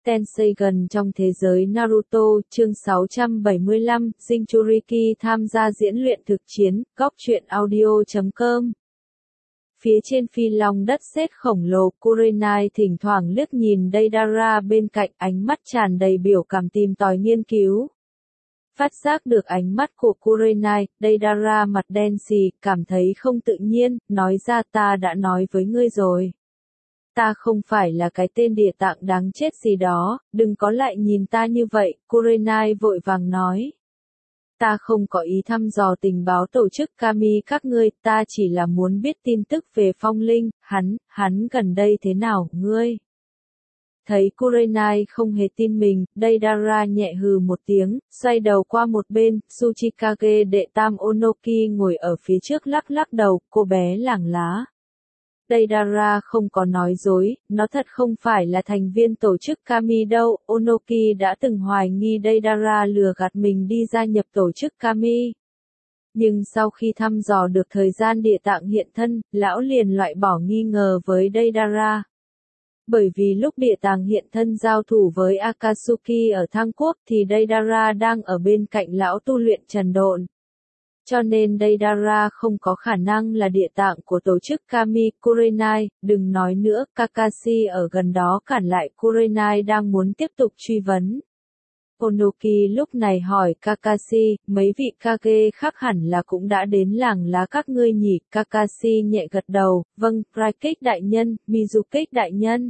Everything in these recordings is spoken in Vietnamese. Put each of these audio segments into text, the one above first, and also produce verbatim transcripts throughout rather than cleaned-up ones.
Tensei gần trong thế giới Naruto, chương sáu trăm bảy mươi lăm, Jinchuriki tham gia diễn luyện thực chiến, góc truyện audio chấm com. Phía trên phi long đất sét khổng lồ, Kurenai thỉnh thoảng liếc nhìn Deidara bên cạnh, ánh mắt tràn đầy biểu cảm tìm tòi nghiên cứu. Phát giác được ánh mắt của Kurenai, Deidara mặt đen xì, cảm thấy không tự nhiên, nói ra ta đã nói với ngươi rồi. Ta không phải là cái tên địa tạng đáng chết gì đó, đừng có lại nhìn ta như vậy, Kurenai vội vàng nói. Ta không có ý thăm dò tình báo tổ chức Kami các ngươi, ta chỉ là muốn biết tin tức về phong linh, hắn, hắn gần đây thế nào, ngươi. Thấy Kurenai không hề tin mình, Deidara nhẹ hừ một tiếng, xoay đầu qua một bên, Tsuchikage đệ tam Onoki ngồi ở phía trước lắc lắc đầu, cô bé lẳng lá. Deidara không có nói dối, nó thật không phải là thành viên tổ chức Kami đâu, Onoki đã từng hoài nghi Deidara lừa gạt mình đi gia nhập tổ chức Kami. Nhưng sau khi thăm dò được thời gian địa tạng hiện thân, lão liền loại bỏ nghi ngờ với Deidara. Bởi vì lúc địa tạng hiện thân giao thủ với Akatsuki ở Thang Quốc thì Deidara đang ở bên cạnh lão tu luyện trần độn. Cho nên Deidara không có khả năng là địa tạng của tổ chức Kami. Kurenai, đừng nói nữa, Kakashi ở gần đó cản lại Kurenai đang muốn tiếp tục truy vấn. Onoki lúc này hỏi Kakashi, mấy vị Kage khác hẳn là cũng đã đến làng lá các ngươi nhỉ? Kakashi nhẹ gật đầu, vâng, Raikage đại nhân, Mizukage đại nhân.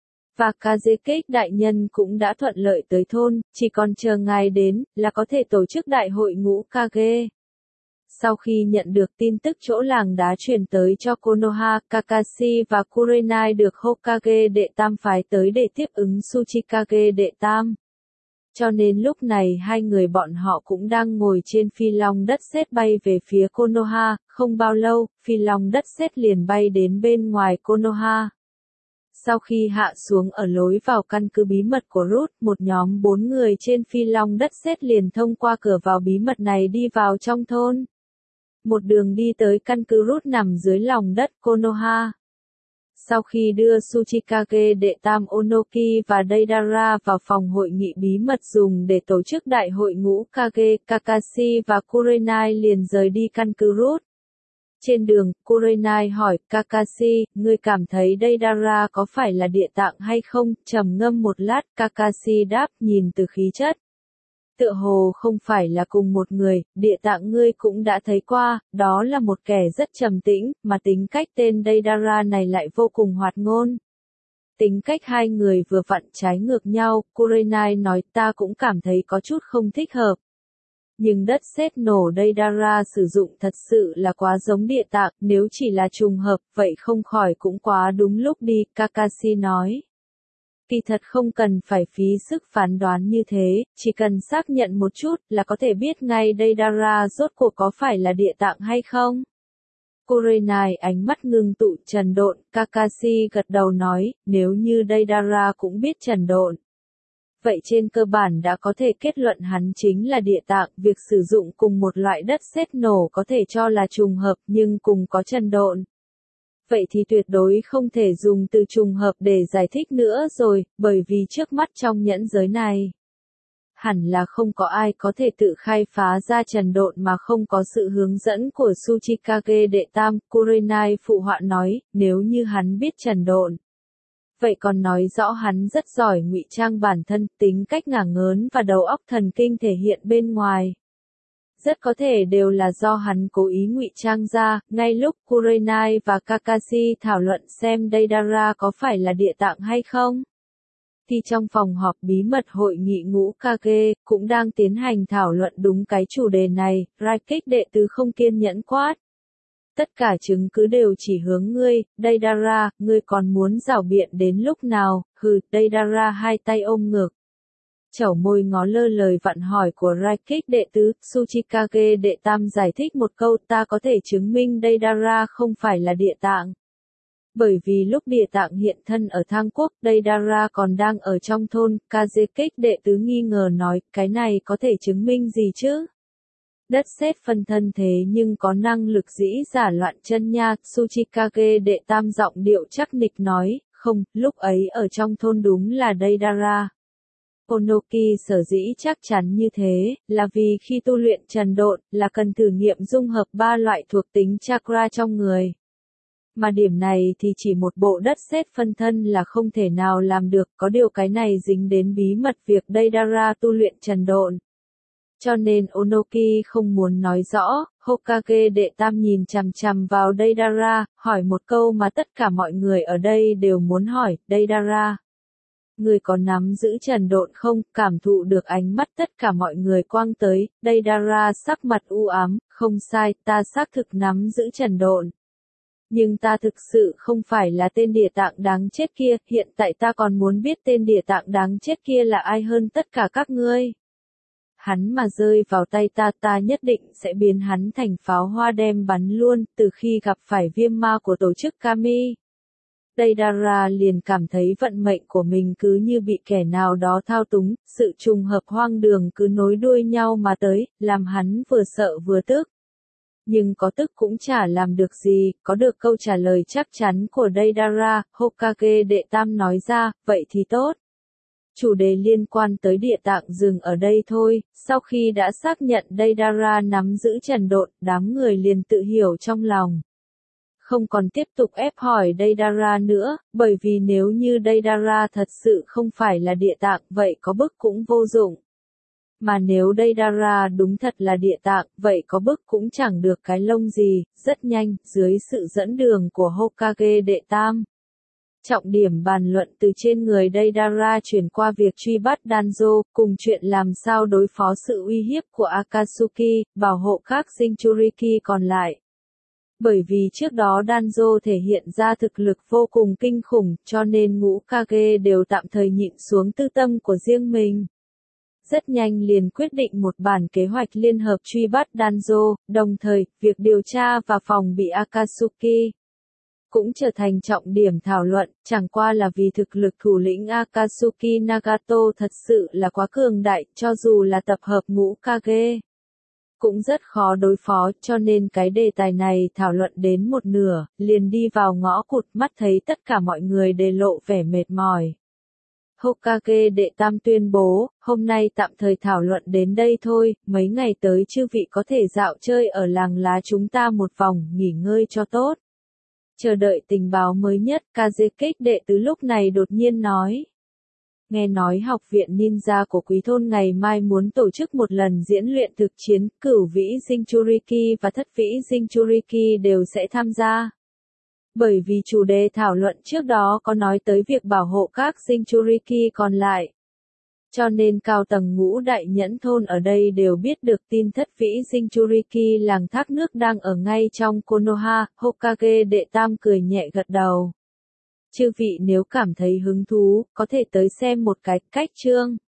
Và Kazekage đại nhân cũng đã thuận lợi tới thôn, chỉ còn chờ ngài đến, là có thể tổ chức đại hội ngũ Kage. Sau khi nhận được tin tức chỗ làng đá truyền tới cho Konoha, Kakashi và Kurenai được Hokage đệ tam phái tới để tiếp ứng Tsuchikage đệ tam. Cho nên lúc này hai người bọn họ cũng đang ngồi trên phi long đất sét bay về phía Konoha, không bao lâu, phi long đất sét liền bay đến bên ngoài Konoha. Sau khi hạ xuống ở lối vào căn cứ bí mật của Root, một nhóm bốn người trên phi long đất sét liền thông qua cửa vào bí mật này đi vào trong thôn. Một đường đi tới căn cứ Root nằm dưới lòng đất Konoha. Sau khi đưa Tsuchikage đệ tam Onoki và Deidara vào phòng hội nghị bí mật dùng để tổ chức đại hội ngũ Kage, Kakashi và Kurenai liền rời đi căn cứ Root. Trên đường, Kurenai hỏi, Kakashi, ngươi cảm thấy Deidara có phải là địa tạng hay không? Trầm ngâm một lát, Kakashi đáp, nhìn từ khí chất. Tựa hồ không phải là cùng một người, địa tạng ngươi cũng đã thấy qua, đó là một kẻ rất trầm tĩnh, mà tính cách tên Deidara này lại vô cùng hoạt ngôn. Tính cách hai người vừa vặn trái ngược nhau, Kurenai nói ta cũng cảm thấy có chút không thích hợp. Nhưng đất sét nổ Deidara sử dụng thật sự là quá giống địa tạng, nếu chỉ là trùng hợp, vậy không khỏi cũng quá đúng lúc đi, Kakashi nói. Kỳ thật không cần phải phí sức phán đoán như thế, chỉ cần xác nhận một chút là có thể biết ngay Deidara rốt cuộc có phải là địa tạng hay không. Kurenai ánh mắt ngưng tụ trần độn, Kakashi gật đầu nói, nếu như Deidara cũng biết trần độn. Vậy trên cơ bản đã có thể kết luận hắn chính là địa tạng, việc sử dụng cùng một loại đất sét nổ có thể cho là trùng hợp nhưng cùng có trần độn. Vậy thì tuyệt đối không thể dùng từ trùng hợp để giải thích nữa rồi, bởi vì trước mắt trong nhẫn giới này, hẳn là không có ai có thể tự khai phá ra trần độn mà không có sự hướng dẫn của Tsuchikage đệ tam. Kurenai phụ họa nói, nếu như hắn biết trần độn. Vậy còn nói rõ hắn rất giỏi ngụy trang bản thân, tính cách ngả ngớn và đầu óc thần kinh thể hiện bên ngoài. Rất có thể đều là do hắn cố ý ngụy trang ra, ngay lúc Kurenai và Kakashi thảo luận xem Deidara có phải là địa tạng hay không. Thì trong phòng họp bí mật hội nghị ngũ Kage, cũng đang tiến hành thảo luận đúng cái chủ đề này, Raikage đệ tứ không kiên nhẫn quát. Tất cả chứng cứ đều chỉ hướng ngươi, Deidara, ngươi còn muốn rảo biện đến lúc nào, hừ, Deidara hai tay ôm ngực. Chẩu môi ngó lơ lời vặn hỏi của Raikage đệ tứ, Tsuchikage đệ tam giải thích một câu ta có thể chứng minh Deidara không phải là địa tạng. Bởi vì lúc địa tạng hiện thân ở Thang Quốc, Deidara còn đang ở trong thôn, Kazekage đệ tứ nghi ngờ nói, cái này có thể chứng minh gì chứ? Đất sét phân thân thế nhưng có năng lực dĩ giả loạn chân nha, Tsuchikage đệ tam giọng điệu chắc nịch nói, không, lúc ấy ở trong thôn đúng là Deidara. Onoki sở dĩ chắc chắn như thế, là vì khi tu luyện trần độn, là cần thử nghiệm dung hợp ba loại thuộc tính chakra trong người. Mà điểm này thì chỉ một bộ đất sét phân thân là không thể nào làm được, có điều cái này dính đến bí mật việc Deidara tu luyện trần độn. Cho nên Onoki không muốn nói rõ, Hokage đệ tam nhìn chằm chằm vào Deidara, hỏi một câu mà tất cả mọi người ở đây đều muốn hỏi, Deidara. Người có nắm giữ trần độn không? Cảm thụ được ánh mắt tất cả mọi người quang tới, Deidara sắc mặt u ám, không sai, ta xác thực nắm giữ trần độn. Nhưng ta thực sự không phải là tên địa tạng đáng chết kia, hiện tại ta còn muốn biết tên địa tạng đáng chết kia là ai hơn tất cả các ngươi. Hắn mà rơi vào tay ta, ta nhất định sẽ biến hắn thành pháo hoa đem bắn luôn, từ khi gặp phải viêm ma của tổ chức Kami. Deidara liền cảm thấy vận mệnh của mình cứ như bị kẻ nào đó thao túng, sự trùng hợp hoang đường cứ nối đuôi nhau mà tới, làm hắn vừa sợ vừa tức. Nhưng có tức cũng chả làm được gì, có được câu trả lời chắc chắn của Deidara, Hokage đệ tam nói ra, vậy thì tốt. Chủ đề liên quan tới địa tạng dừng ở đây thôi, sau khi đã xác nhận Deidara nắm giữ trần độn, đám người liền tự hiểu trong lòng. Không còn tiếp tục ép hỏi Deidara nữa, bởi vì nếu như Deidara thật sự không phải là địa tạng, vậy có bức cũng vô dụng. Mà nếu Deidara đúng thật là địa tạng, vậy có bức cũng chẳng được cái lông gì, rất nhanh, dưới sự dẫn đường của Hokage đệ tam. Trọng điểm bàn luận từ trên người Deidara chuyển qua việc truy bắt Danzo, cùng chuyện làm sao đối phó sự uy hiếp của Akatsuki, bảo hộ các Jinchuriki còn lại. Bởi vì trước đó Danzo thể hiện ra thực lực vô cùng kinh khủng, cho nên ngũ Kage đều tạm thời nhịn xuống tư tâm của riêng mình. Rất nhanh liền quyết định một bản kế hoạch liên hợp truy bắt Danzo, đồng thời, việc điều tra và phòng bị Akatsuki cũng trở thành trọng điểm thảo luận, chẳng qua là vì thực lực thủ lĩnh Akatsuki Nagato thật sự là quá cường đại, cho dù là tập hợp ngũ Kage cũng rất khó đối phó, cho nên cái đề tài này thảo luận đến một nửa, liền đi vào ngõ cụt, mắt thấy tất cả mọi người đều lộ vẻ mệt mỏi. Hokage đệ tam tuyên bố, hôm nay tạm thời thảo luận đến đây thôi, mấy ngày tới chư vị có thể dạo chơi ở làng lá chúng ta một vòng, nghỉ ngơi cho tốt. Chờ đợi tình báo mới nhất, Kazekage đệ tứ lúc này đột nhiên nói. Nghe nói học viện ninja của Quý Thôn ngày mai muốn tổ chức một lần diễn luyện thực chiến, cửu vĩ Jinchuriki và thất vĩ Jinchuriki đều sẽ tham gia. Bởi vì chủ đề thảo luận trước đó có nói tới việc bảo hộ các Jinchuriki còn lại. Cho nên cao tầng ngũ đại nhẫn thôn ở đây đều biết được tin thất vĩ Jinchuriki làng thác nước đang ở ngay trong Konoha, Hokage đệ tam cười nhẹ gật đầu. Chư vị nếu cảm thấy hứng thú, có thể tới xem một cái cách chương.